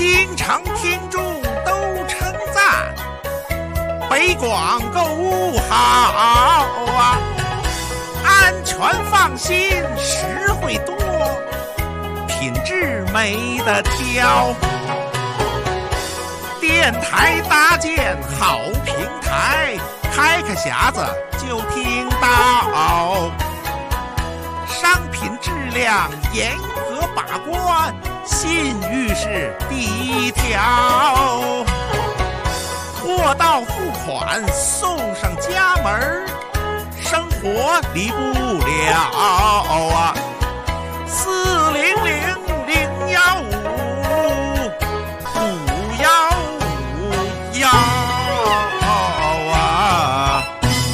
经常听众都称赞，北广购物好啊，安全放心，实惠多，品质没得挑。电台搭建好平台，开个匣子就听到，商品质量严格把关，信誉是第一条，货到付款送上家门，生活离不了啊！400-015-515啊！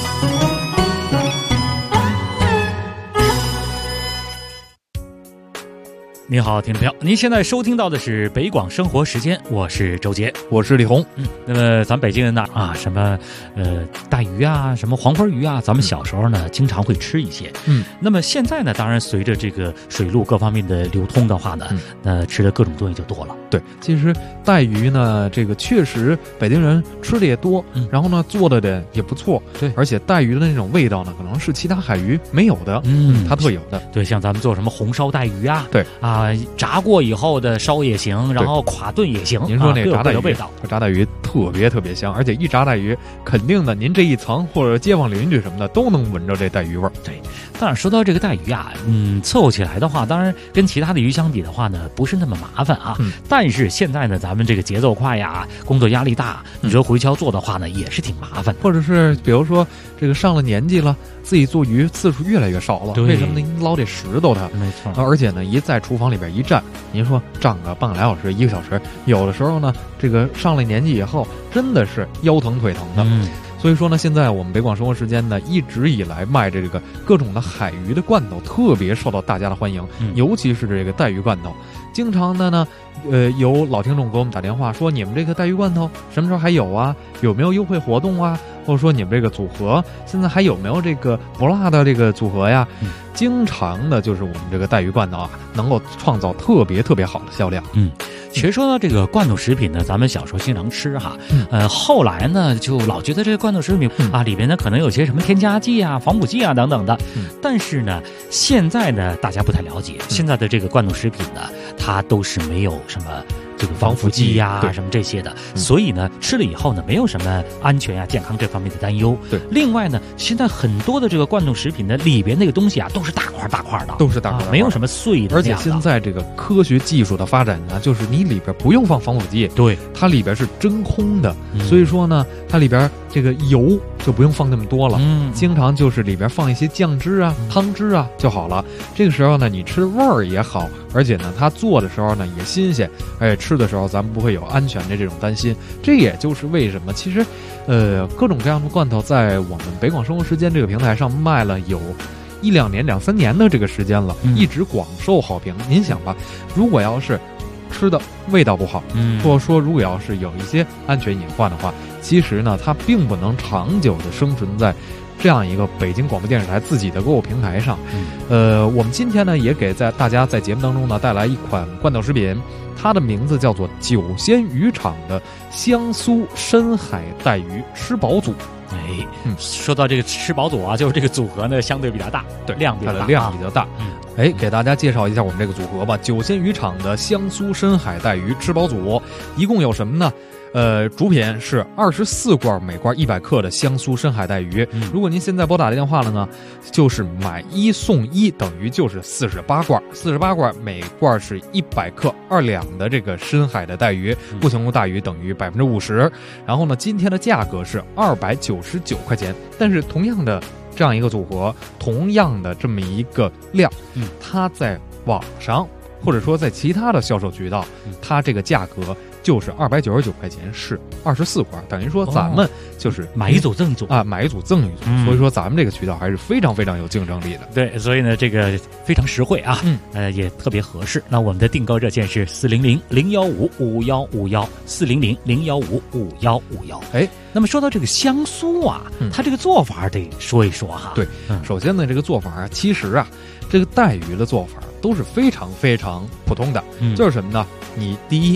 你好，听众朋友，您现在收听到的是北广生活时间，我是周杰， 我是李红。 那么咱北京人呢什么带鱼啊，什么黄花鱼啊，咱们小时候呢经常会吃一些。那么现在呢，当然随着这个水路各方面的流通的话呢，吃的各种东西就多了。 对，其实带鱼呢，这个确实北京人吃的也多，然后呢做的也不错。对，而且带鱼的那种味道呢，可能是其他海鱼没有的，它特有的。 对，像咱们做什么红烧带鱼啊， 对炸过以后的烧也行，然后垮炖也行。 您说那个炸带鱼， 味道， 炸带鱼特别香，而且一炸带鱼，肯定的，您这一层或者街坊邻居什么的都能闻着这带鱼味儿。 对，当然说到这个带鱼啊，伺候起来的话，当然跟其他的鱼相比的话呢，不是那么麻烦啊。但是现在呢，咱们这个节奏快呀，工作压力大，你说回敲做的话呢，也是挺麻烦的。 或者是比如说这个上了年纪了，自己做鱼次数越来越少了，为什么呢？您老得拾掇它， 没错。 而且呢，一在厨房里边一站，您说站个半个来小时、1个小时，有的时候呢，这个上了年纪以后，真的是腰疼腿疼的。所以说呢，现在我们北广生活时间呢，一直以来卖这个各种的海鱼的罐头，特别受到大家的欢迎，尤其是这个带鱼罐头。经常的呢，有老听众给我们打电话说，你们这个带鱼罐头什么时候还有啊？有没有优惠活动啊？或者说你们这个组合现在还有没有这个不辣的这个组合呀？经常的就是我们这个带鱼罐头啊，能够创造特别好的销量。 其实说到这个罐头食品呢，咱们小时候经常吃哈，后来呢就老觉得这个罐头食品里边呢可能有些什么添加剂啊、防腐剂啊等等的，但是呢现在呢大家不太了解，现在的这个罐头食品呢，它都是没有什么这个防腐剂呀什么这些的，所以呢吃了以后呢没有什么安全呀、健康这方面的担忧。 对， 另外呢，现在很多的这个罐头食品呢里边那个东西啊都是大块的， 都是大块， 没有什么碎的。 而且现在这个科学技术的发展呢，就是你里边不用放防腐剂， 对， 它里边是真空的，所以说呢，它里边这个油就不用放那么多了，经常就是里边放一些酱汁啊、汤汁啊就好了。这个时候呢，你吃味儿也好，而且呢，它做的时候呢也新鲜，而且吃的时候咱们不会有安全的这种担心。这也就是为什么其实，各种各样的罐头在我们北广生活时间这个平台上卖了有1、2年、2、3年的这个时间了，一直广受好评。您想吧，如果要是吃的味道不好，或者说如果要是有一些安全隐患的话，其实呢，它并不能长久的生存在这样一个北京广播电视台自己的购物平台上。我们今天呢，也给大家在节目当中呢带来一款罐头食品，它的名字叫做九仙渔场的香酥深海带鱼吃饱组。 说到这个吃饱组啊，就是这个组合呢相对比较大，对，它的量比较大。给大家介绍一下我们这个组合吧。九仙渔场的香酥深海带鱼吃饱组，一共有什么呢？主品是24罐，每罐100克的香酥深海带鱼。如果您现在拨打电话了呢，就是买1送1，等于就是48罐，48罐每罐是100克2两的这个深海的带鱼，不情况大于等于50%。然后呢，今天的价格是299块钱，但是同样的这样一个组合，同样的这么一个量，它在网上或者说在其他的销售渠道，它这个价格就是299块钱，是24罐，等于说咱们就是买一组赠一组啊，买一组赠一组。所以说咱们这个渠道还是非常有竞争力的。 对，所以呢这个非常实惠啊，也特别合适。那我们的订购热线是400-015-5151，400-015-5151。那么说到这个香酥啊，它这个做法得说一说哈。 对，首先呢，这个做法啊，其实啊，这个带鱼的做法都是非常普通的，就是什么呢？你第一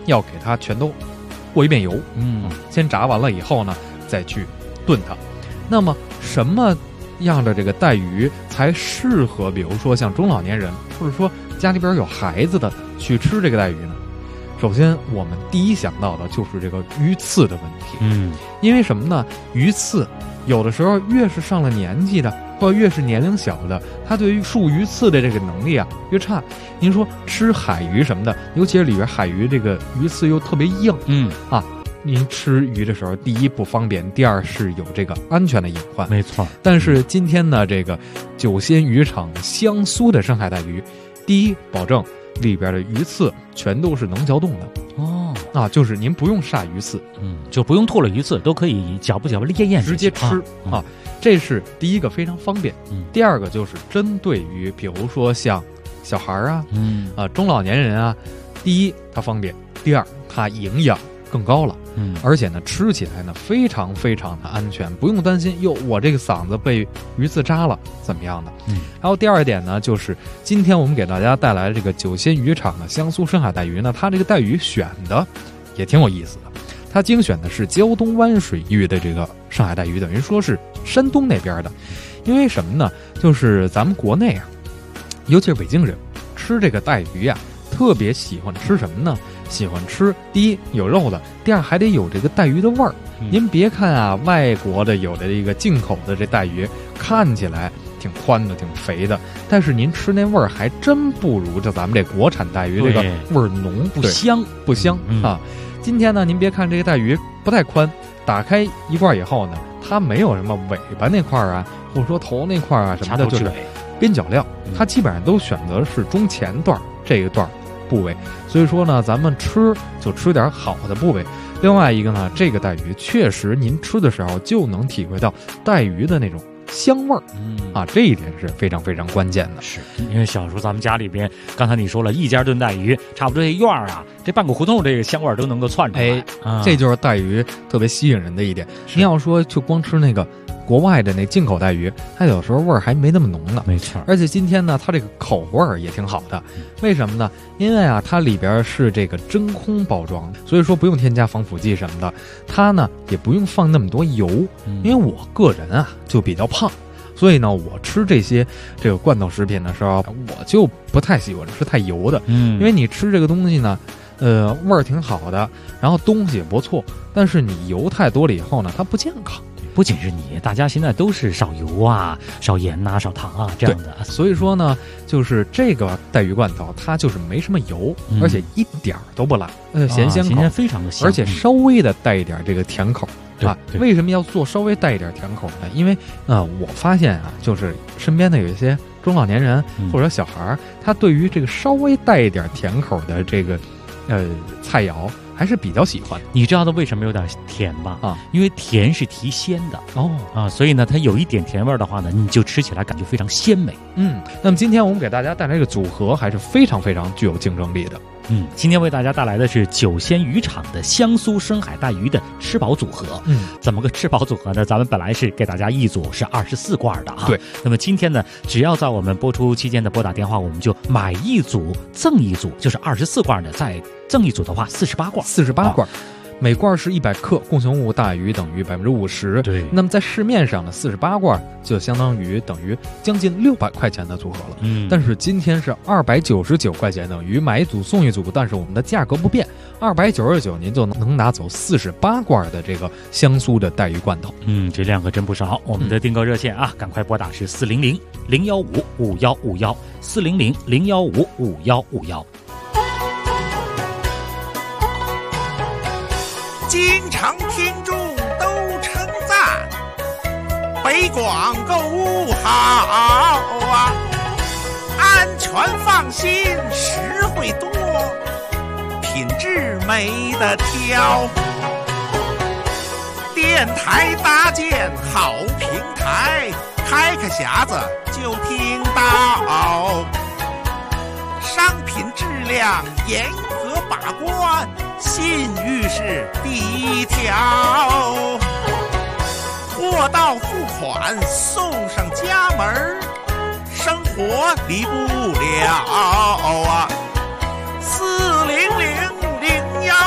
要给它全都过一遍油，先炸完了以后呢，再去炖它。那么什么样的这个带鱼才适合，比如说像中老年人，或者说家里边有孩子的去吃这个带鱼呢？首先，我们第一想到的就是这个鱼刺的问题。因为什么呢？鱼刺有的时候越是上了年纪的，或越是年龄小的，他对于树鱼刺的这个能力啊越差。您说吃海鱼什么的，尤其是里边海鱼这个鱼刺又特别硬，您吃鱼的时候，第一不方便，第二是有这个安全的隐患。 没错。 但是今天呢，这个酒仙渔场香酥的深海带鱼，第一保证里边的鱼刺全都是能嚼动的就是您不用杀鱼刺， 就不用吐了鱼刺，都可以嚼不咽直接吃这是第一个非常方便。第二个就是针对于比如说像小孩啊，中老年人啊，第一它方便，第二它营养更高了，而且呢吃起来呢非常非常的安全，不用担心我这个嗓子被鱼刺扎了怎么样的。然后第二点呢，就是今天我们给大家带来这个酒仙渔场的香酥深海带鱼呢，它这个带鱼选的也挺有意思的，它精选的是胶东湾水域的这个深海带鱼，等于说是山东那边的。因为什么呢？就是咱们国内啊，尤其是北京人吃这个带鱼啊，特别喜欢吃什么呢？喜欢吃第一有肉的，第二还得有这个带鱼的味儿。您别看啊，外国的有的这个进口的这带鱼看起来挺宽的挺肥的，但是您吃那味儿还真不如这咱们这国产带鱼这个味儿浓， 不香啊。今天呢，您别看这个带鱼不太宽，打开一罐以后呢，它没有什么尾巴那块啊，或者说头那块啊什么的，就是边角料，它基本上都选择是中前段这个段部位，所以说呢，咱们吃就吃点好的部位。另外一个呢，这个带鱼确实您吃的时候就能体会到带鱼的那种香味儿，这一点是非常非常关键的。 是因为小时候咱们家里边，刚才你说了一家炖带鱼，差不多这院儿啊，这半个胡同这个香味儿都能够窜出来。 这就是带鱼特别吸引人的一点。您要说就光吃那个国外的那进口带鱼，它有时候味儿还没那么浓呢。 没错。 而且今天呢，它这个口味儿也挺好的。为什么呢？因为啊，它里边是这个真空包装，所以说不用添加防腐剂什么的。它呢也不用放那么多油，因为我个人啊就比较胖，所以呢我吃这个罐头食品的时候，我就不太喜欢吃太油的。因为你吃这个东西呢，味儿挺好的，然后东西也不错，但是你油太多了以后呢，它不健康。 不仅是你，大家现在都是少油啊、少盐啊、少糖啊这样的。 所以说呢，就是这个带鱼罐头，它就是没什么油，而且一点都不辣，咸鲜口， 非常的香， 而且稍微的带一点这个甜口为什么要做稍微带一点甜口呢？因为我发现啊，就是身边的有一些中老年人或者小孩，他对于这个稍微带一点甜口的这个菜肴还是比较喜欢。 你知道它为什么有点甜吗？因为甜是提鲜的所以呢，它有一点甜味的话呢，你就吃起来感觉非常鲜美。 那么今天我们给大家带来这个组合还是非常非常具有竞争力的。 今天为大家带来的是酒仙渔场的香酥深海带鱼的吃饱组合。怎么个吃饱组合呢？咱们本来是给大家一组是24罐的对。 那么今天呢，只要在我们播出期间的拨打电话，我们就买一组赠一组，就是24罐的，再赠一组的话48罐。每罐是100克，共同物大于等于50%。 对，那么在市面上的48罐就相当于等于将近600块钱的组合了。但是今天是299块钱，等于买一组送一组，但是我们的价格不变，299您就能拿走48罐的这个香酥的带鱼罐头。 这量可真不少。我们的订购热线啊，赶快拨打是400-015-5151 400-015-5151。 经常听众都称赞北广购物好啊，安全放心，实惠多，品质没得挑。电台搭建好平台，开个匣子就听到，商品质量严格把关，信誉是第一条，货到付款送上家门，生活离不了啊。400-015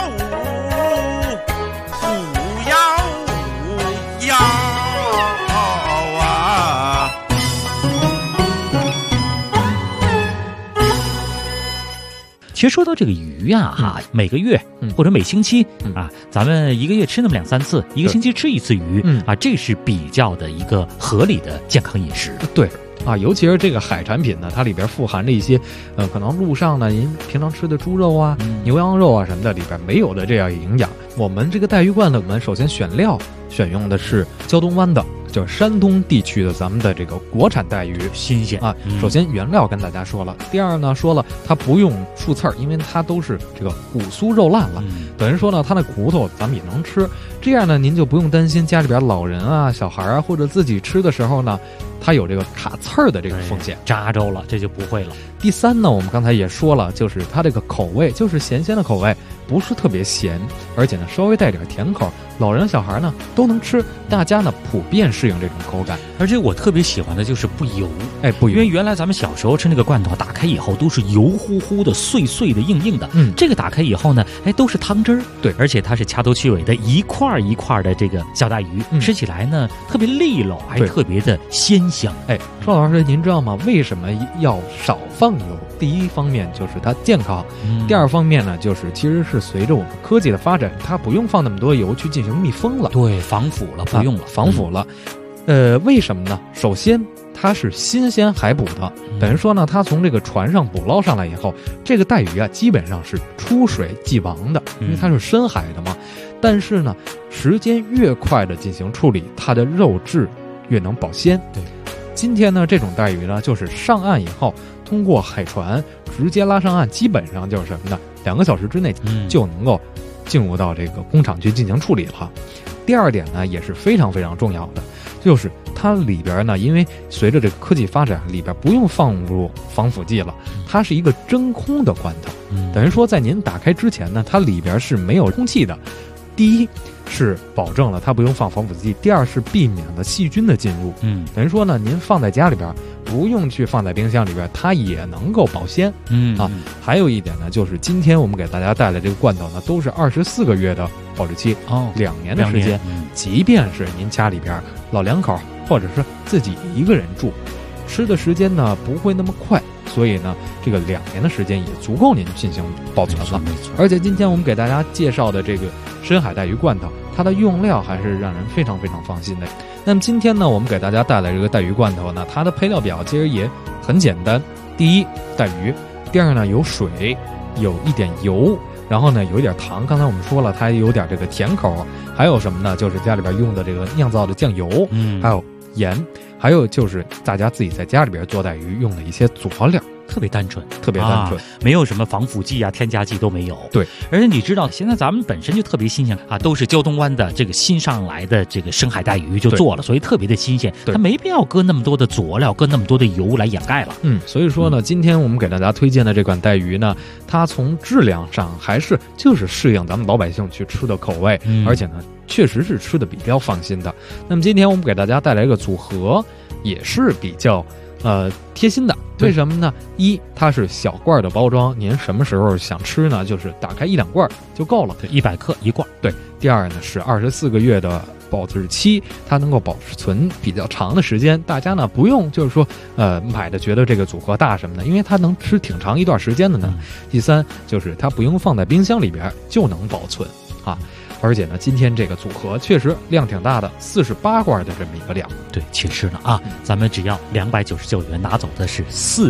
其实说到这个鱼呀，每个月或者每星期啊，咱们一个月吃那么2-3次，一个星期吃1次鱼啊，这是比较的一个合理的健康饮食。 对。啊，尤其是这个海产品呢，它里边富含着一些，可能路上呢您平常吃的猪肉啊、牛羊肉啊什么的里边没有的这样营养。我们这个带鱼罐头，我们首先选料选用的是胶东湾的，就是山东地区的咱们的这个国产带鱼， 新鲜啊。首先原料跟大家说了，第二呢说了它不用树刺儿，因为它都是这个骨酥肉烂了，等于说呢它的骨头咱们也能吃。这样呢您就不用担心家里边老人啊、小孩啊或者自己吃的时候呢，它有这个卡刺儿的这个风险， 扎着了这就不会了。 第三呢，我们刚才也说了，就是它这个口味就是咸鲜的口味，不是特别咸，而且呢稍微带点甜口，老人小孩呢都能吃，大家呢普遍适应这种口感。 而且我特别喜欢的就是不油， 不油， 因为原来咱们小时候吃那个罐头，打开以后都是油乎乎的、碎碎的、硬硬的，这个打开以后呢，都是汤汁儿， 对， 而且它是掐头去尾的，一块一块的这个小带鱼，吃起来呢特别利落，还特别的鲜香。 邵老师，您知道吗？为什么要少放油？第一方面就是它健康，第二方面呢，就是其实是随着我们科技的发展，它不用放那么多油去进行密封了， 对，防腐了，不用了， 防腐了。为什么呢？首先它是新鲜海捕的，等于说呢，它从这个船上捕捞上来以后，这个带鱼啊基本上是出水即亡的，因为它是深海的嘛。但是呢，时间越快的进行处理，它的肉质越能保鲜。 对， 今天呢，这种带鱼呢，就是上岸以后，通过海船直接拉上岸，基本上就是什么呢？2个小时之内就能够进入到这个工厂去进行处理了。第二点呢，也是非常非常重要的，就是它里边呢，因为随着这个科技发展，里边不用放入防腐剂了，它是一个真空的罐头，等于说在您打开之前呢，它里边是没有空气的。第一是保证了它不用放防腐剂，第二是避免了细菌的进入。等于说呢，您放在家里边不用去放在冰箱里边，它也能够保鲜。还有一点呢，就是今天我们给大家带来这个罐头呢，都是24个月的保质期，2年的时间。即便是您家里边老两口，或者是自己一个人住，吃的时间呢不会那么快，所以呢，这个2年的时间也足够您进行保存了。而且今天我们给大家介绍的这个深海带鱼罐头，它的用料还是让人非常非常放心的。那么今天呢，我们给大家带来这个带鱼罐头呢，它的配料表其实也很简单。第一，带鱼；第二呢，有水，有一点油，然后呢，有一点糖。刚才我们说了，它有点这个甜口。还有什么呢？就是家里边用的这个酿造的酱油，还有盐，还有就是大家自己在家里边做带鱼用的一些佐料。 特别单纯， 特别单纯， 没有什么防腐剂啊、添加剂都没有。 对， 而且你知道，现在咱们本身就特别新鲜啊，都是胶东湾的这个新上来的这个深海带鱼就做了，所以特别的新鲜，它没必要搁那么多的佐料、搁那么多的油来掩盖了。 所以说呢，今天我们给大家推荐的这款带鱼呢，它从质量上还是就是适应咱们老百姓去吃的口味，而且呢，确实是吃的比较放心的。那么今天我们给大家带来一个组合，也是比较贴心的。为什么呢？一，它是小罐的包装，您什么时候想吃呢？就是打开1-2罐就够了 ，100克1罐。 对。第二呢是24个月的保质期，它能够保存比较长的时间。大家呢不用就是说买的觉得这个组合大什么的，因为它能吃挺长一段时间的呢。第三就是它不用放在冰箱里边就能保存啊。而且呢，今天这个组合确实量挺大的，48罐的这么一个量。 对，其实呢啊，咱们只要299元拿走的是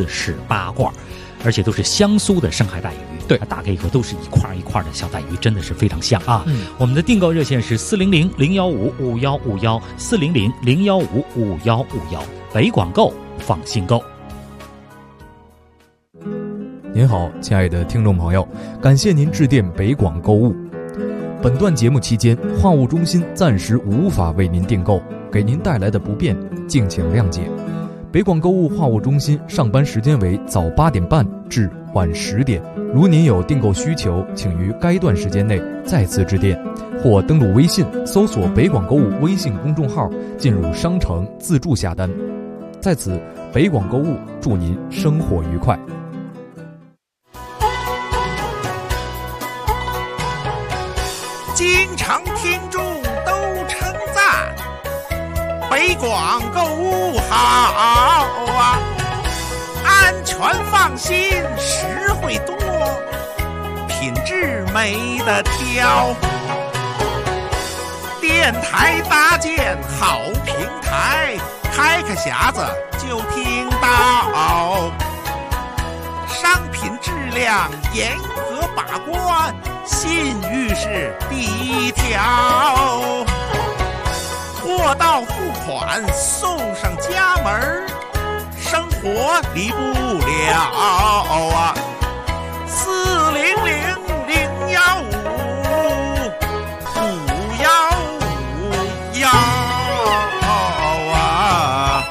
48罐，而且都是香酥的深海带鱼。 对， 打开以后都是一块一块的小带鱼，真的是非常香啊。我们的订购热线是400-015-5151，400-015-5151，北广购，放心购。 您好，亲爱的听众朋友，感谢您致电北广购物。本段节目期间，话务中心暂时无法为您订购，给您带来的不便，敬请谅解。北广购物话务中心上班时间为早8点半至晚10点，如您有订购需求，请于该段时间内再次致电，或登录微信搜索北广购物微信公众号，进入商城自助下单。在此，北广购物祝您生活愉快。 经常听众都称赞北广购物好啊，安全放心，实惠多， 品质没得挑。电台搭建好平台，开个匣子就听到。商品质量严格把关，信誉是第一条。货到付款送上家门，生活离不了啊。400-015-515啊。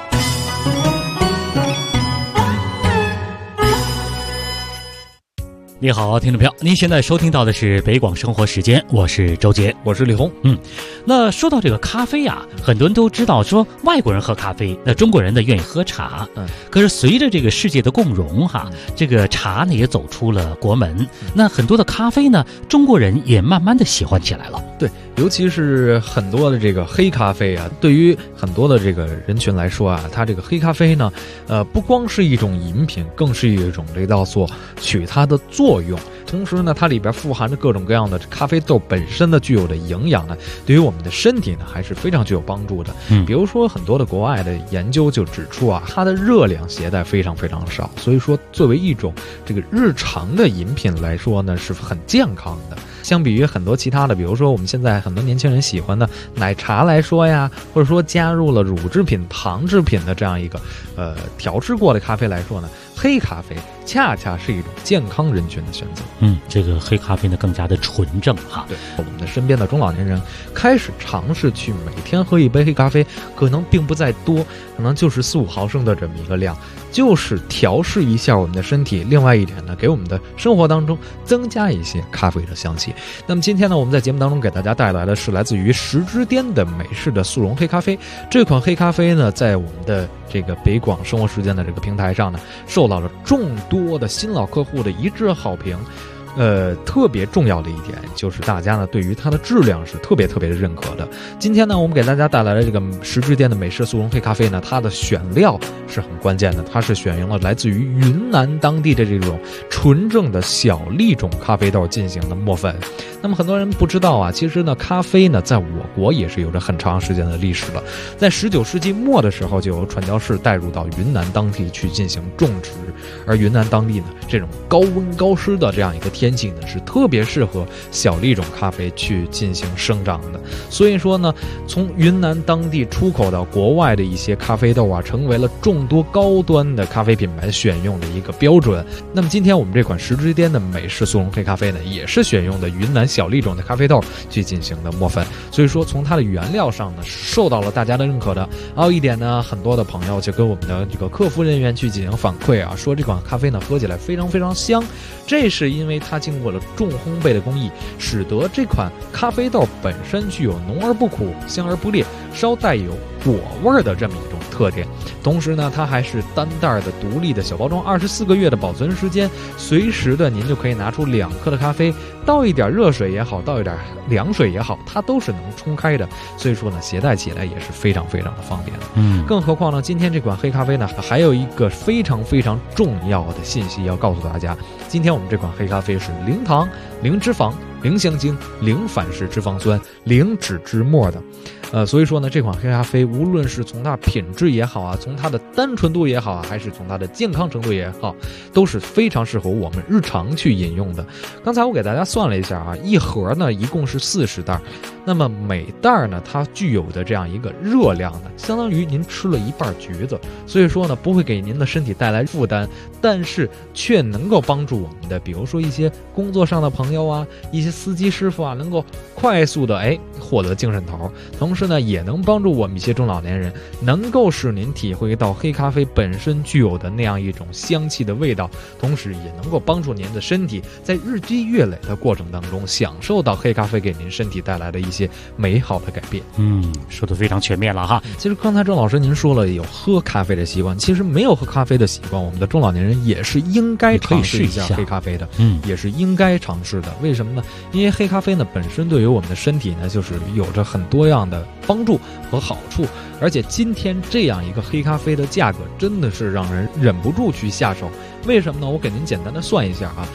你好，听众朋友，您现在收听到的是北广生活时间，我是周杰， 我是李红。 那说到这个咖啡啊，很多人都知道说外国人喝咖啡，那中国人呢愿意喝茶。可是随着这个世界的共融这个茶呢也走出了国门。那很多的咖啡呢，中国人也慢慢的喜欢起来了。 对，尤其是很多的这个黑咖啡啊，对于很多的这个人群来说啊，它这个黑咖啡呢，不光是一种饮品，更是一种这叫做取它的作用。同时呢，它里边富含着各种各样的咖啡豆本身的具有的营养呢，对于我们的身体呢还是非常具有帮助的。比如说很多的国外的研究就指出啊，它的热量携带非常非常少，所以说作为一种这个日常的饮品来说呢，是很健康的。相比于很多其他的，比如说我们现在很多年轻人喜欢的奶茶来说呀，或者说加入了乳制品、糖制品的这样一个调制过的咖啡来说呢，黑咖啡恰恰是一种健康人群的选择。 这个黑咖啡呢更加的纯正对，我们的身边的中老年人开始尝试去每天喝一杯黑咖啡，可能并不在多，可能就是4-5毫升的这么一个量，就是调试一下我们的身体。另外一点呢，给我们的生活当中增加一些咖啡的香气。那么今天呢，我们在节目当中给大家带来的是来自于10之巅的美式的速溶黑咖啡。这款黑咖啡呢，在我们的这个北广生活时间的这个平台上呢，受到了众多的新老客户的一致好评。特别重要的一点就是大家呢对于它的质量是特别的认可的。今天呢，我们给大家带来的这个10之巅的美式速溶黑咖啡呢，它的选料是很关键的，它是选用了来自于云南当地的这种纯正的小粒种咖啡豆进行的磨粉。那么很多人不知道啊，其实呢，咖啡呢在我国也是有着很长时间的历史了。在19世纪末的时候，就有传教士带入到云南当地去进行种植，而云南当地呢，这种高温高湿的这样一个天气呢，是特别适合小粒种咖啡去进行生长的。所以说呢，从云南当地出口到国外的一些咖啡豆啊，成为了众多高端的咖啡品牌选用的一个标准。那么今天我们这款10之巅的美式速溶黑咖啡呢，也是选用的云南小粒种的咖啡豆去进行的磨粉，所以说从它的原料上呢，受到了大家的认可的。还有一点呢，很多的朋友就跟我们的这个客服人员去进行反馈啊，说这款咖啡呢喝起来非常香，这是因为它经过了重烘焙的工艺，使得这款咖啡豆本身具有浓而不苦、香而不烈、稍带有果味的这么一种特点。同时呢，它还是单袋的独立的小包装，24个月的保存时间，随时的您就可以拿出2克的咖啡，倒一点热水也好，倒一点凉水也好，它都是能冲开的。所以说呢，携带起来也是非常的方便的。更何况呢，今天这款黑咖啡呢，还有一个非常重要的信息要告诉大家。今天我们这款黑咖啡是0糖、0脂肪、0香精、0反式脂肪酸、0脂质末的。所以说呢，这款黑咖啡无论是从它品质也好啊，从它的单纯度也好啊，还是从它的健康程度也好，都是非常适合我们日常去饮用的。刚才我给大家算了一下啊，一盒呢一共是40袋，那么每袋呢它具有的这样一个热量呢，相当于您吃了一半橘子。所以说呢，不会给您的身体带来负担，但是却能够帮助我们的，比如说一些工作上的朋友啊，一些司机师傅啊，能够快速的获得精神头。同时呢，也能帮助我们一些中老年人，能够使您体会到黑咖啡本身具有的那样一种香气的味道，同时也能够帮助您的身体在日积月累的过程当中，享受到黑咖啡给您身体带来的一些美好的改变。 说得非常全面了哈。 其实刚才郑老师您说了有喝咖啡的习惯，其实没有喝咖啡的习惯，我们的中老年人也是应该尝试一下黑咖啡的，也是应该尝试的。为什么呢？因为黑咖啡呢本身对于我们的身体呢，就是有着很多样的帮助和好处，而且今天这样一个黑咖啡的价格真的是让人忍不住去下手。为什么呢？我给您简单的算一下啊，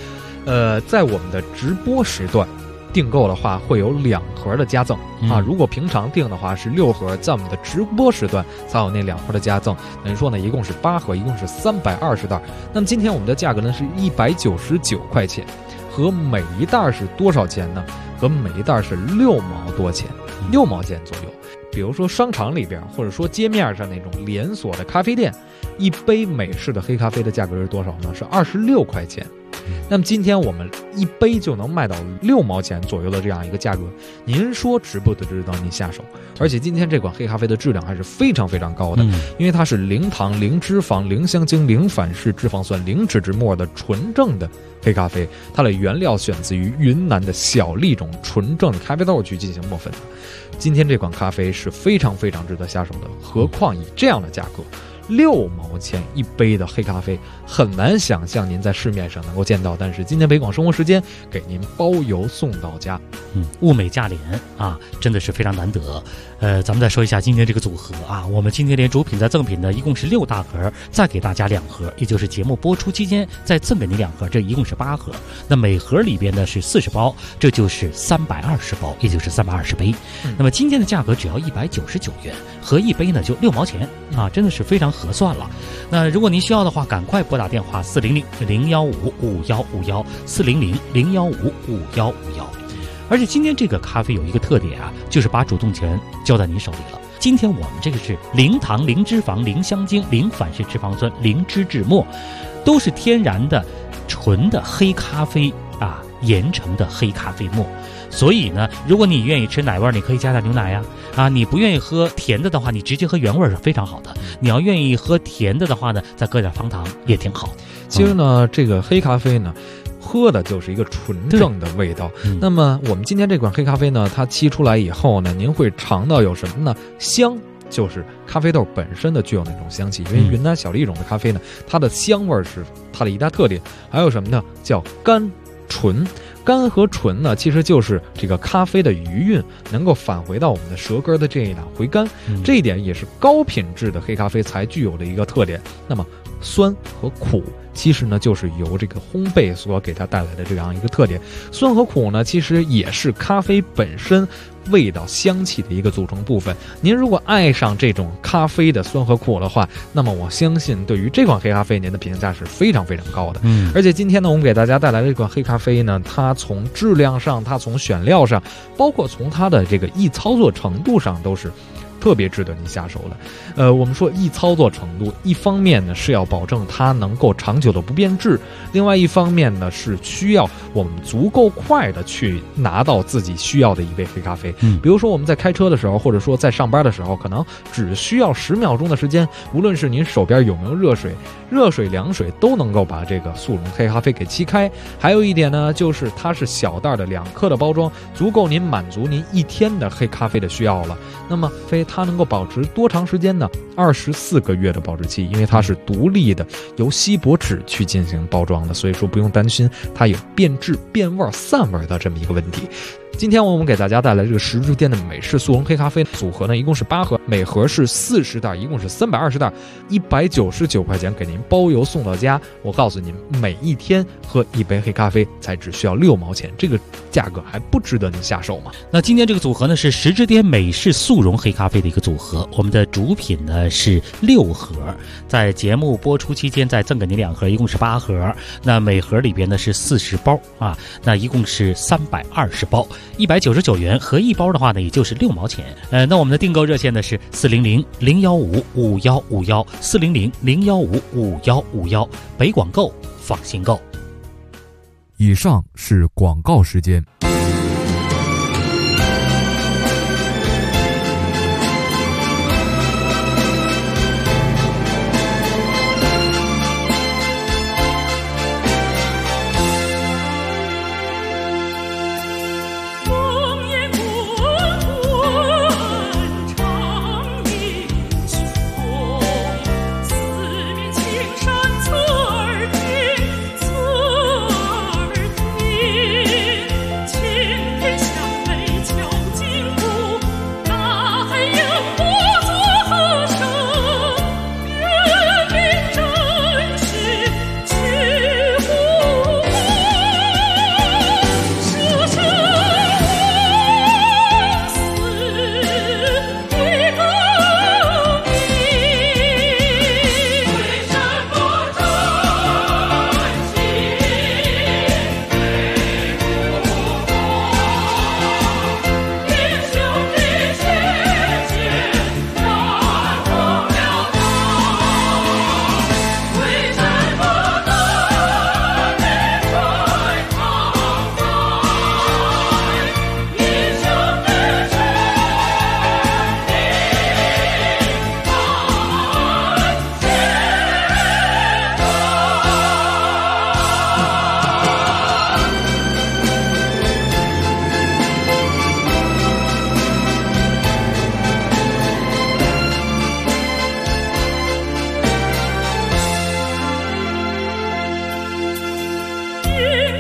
在我们的直播时段订购的话，会有2盒的加赠啊。如果平常订的话是6盒，在我们的直播时段才有那2盒的加赠。等于说呢，一共是8盒，一共是320袋。那么今天我们的价格呢是199块钱，和每一袋是多少钱呢？和每一袋是6毛多钱，6毛钱左右。比如说商场里边，或者说街面上那种连锁的咖啡店，一杯美式的黑咖啡的价格是多少呢？是26块钱。那么今天我们一杯就能卖到6毛钱左右的这样一个价格，您说值不值得您下手？而且今天这款黑咖啡的质量还是非常非常高的，因为它是零糖、零脂肪、零香精、零反式脂肪酸、零脂质末的纯正的黑咖啡，它的原料选自于云南的小粒种纯正的咖啡豆去进行磨粉的。今天这款咖啡是非常非常值得下手的，何况以这样的价格，6毛钱一杯的黑咖啡，很难想象您在市面上能够见到。但是今天北广生活时间给您包邮送到家， 物美价廉啊，真的是非常难得。咱们再说一下今天这个组合啊，我们今天连主品再赠品呢，一共是6大盒，再给大家2盒，也就是节目播出期间再赠给您2盒，这一共是8盒。那每盒里边呢是40包，这就是320包，也就是320杯。那么今天的价格只要199元，合一杯呢就6毛钱啊，真的是非常合算了。那如果您需要的话，赶快拨打电话400-015-5151，400-015-5151。而且今天这个咖啡有一个特点啊，就是把主动权交在您手里了。今天我们这个是零糖、零脂肪、零香精、零反式脂肪酸、零脂质末，都是天然的纯的黑咖啡啊研成的黑咖啡沫。所以呢，如果你愿意吃奶味，你可以加点牛奶呀。你不愿意喝甜的话，你直接喝原味是非常好的。你要愿意喝甜的话呢，再搁点方糖也挺好。 其实呢，这个黑咖啡呢，喝的就是一个纯正的味道。那么我们今天这款黑咖啡呢，它沏出来以后呢，您会尝到有什么呢？香，就是咖啡豆本身的具有那种香气。因为云南小粒种的咖啡呢，它的香味是它的一大特点。还有什么呢？叫甘醇。甘和醇呢，其实就是这个咖啡的余韵能够返回到我们的舌根的这一档回甘，这一点也是高品质的黑咖啡才具有的一个特点。那么酸和苦其实呢，就是由这个烘焙所给它带来的这样一个特点。酸和苦呢，其实也是咖啡本身味道香气的一个组成部分。您如果爱上这种咖啡的酸和苦的话，那么我相信对于这款黑咖啡您的评价是非常非常高的。而且今天呢，我们给大家带来的这款黑咖啡呢，它从质量上，它从选料上，包括从它的这个易操作程度上，都是特别值得你下手的。我们说易操作程度，一方面呢是要保证它能够长久的不变质，另外一方面呢是需要我们足够快的去拿到自己需要的一杯黑咖啡。比如说我们在开车的时候，或者说在上班的时候，可能只需要10秒钟的时间，无论是您手边有没有热水、凉水，都能够把这个速溶黑咖啡给沏开。还有一点呢，就是它是小袋的2克的包装，足够您满足您1天的黑咖啡的需要了。那么它能够保持多长时间呢？24个月的保质期，因为它是独立的由锡箔纸去进行包装的，所以说不用担心它有变质、变味、散味的这么一个问题。今天我们给大家带来这个10之巅的美式速溶黑咖啡组合呢，一共是8盒，每盒是40袋，一共是320袋，199块钱给您包邮送到家。我告诉您，每一天喝一杯黑咖啡才只需要6毛钱，这个价格还不值得您下手吗？ 那今天这个组合呢是10之巅美式速溶黑咖啡的一个组合，我们的主品呢是6盒，在节目播出期间再赠给您2盒，一共是8盒。那每盒里边呢是40包啊，那一共是320包。199元，合一包的话呢，也就是6毛钱。那我们的订购热线呢是400-015-5151，400-015-5151，北广购，放心购。 以上是广告时间。 情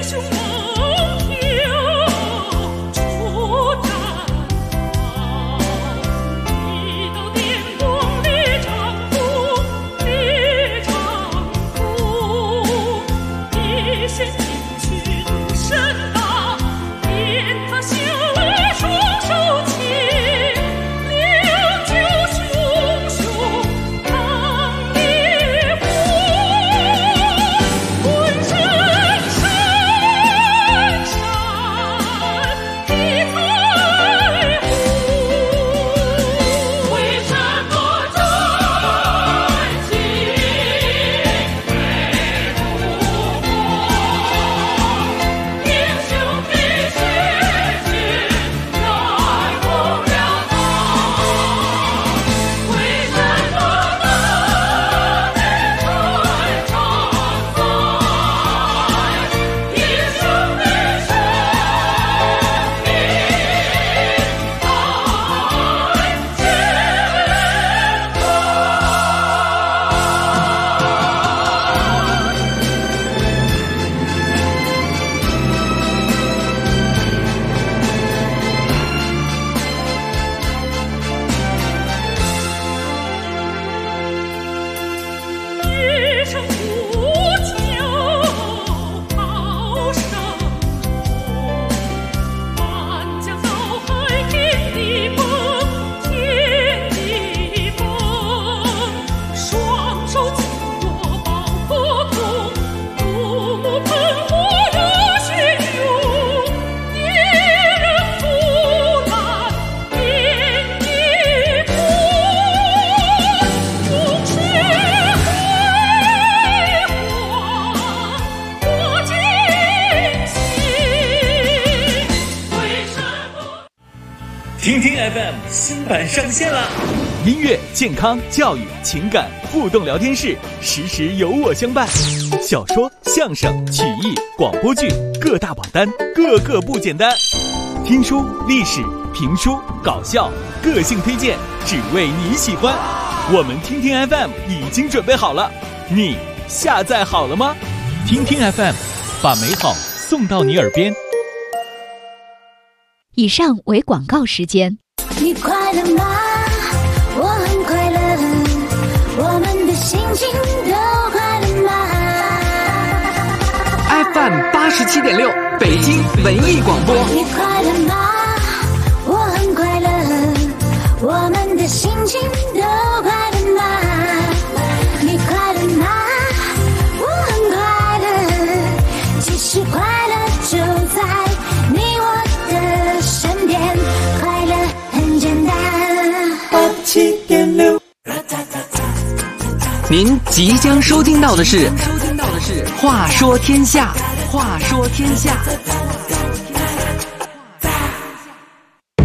听听 FM 新版上线了，音乐、健康、教育、情感互动聊天室，时时有我相伴。小说、相声、曲艺、广播剧，各大榜单，个个不简单。听书、历史、评书、搞笑，个性推荐，只为你喜欢。我们听听 FM 已经准备好了，你下载好了吗？听听 FM， 把美好送到你耳边。 以上为广告时间。 你快乐吗？我很快乐，我们的心情都快乐吗 ？FM 87.6，北京文艺广播。 你快乐吗？我很快乐，我们的心情都快乐吗？你快乐吗？我很快乐，其实快乐就在你我的身边，快乐很简单。87.6， 您即将收听到的是《话说天下》，话说天下。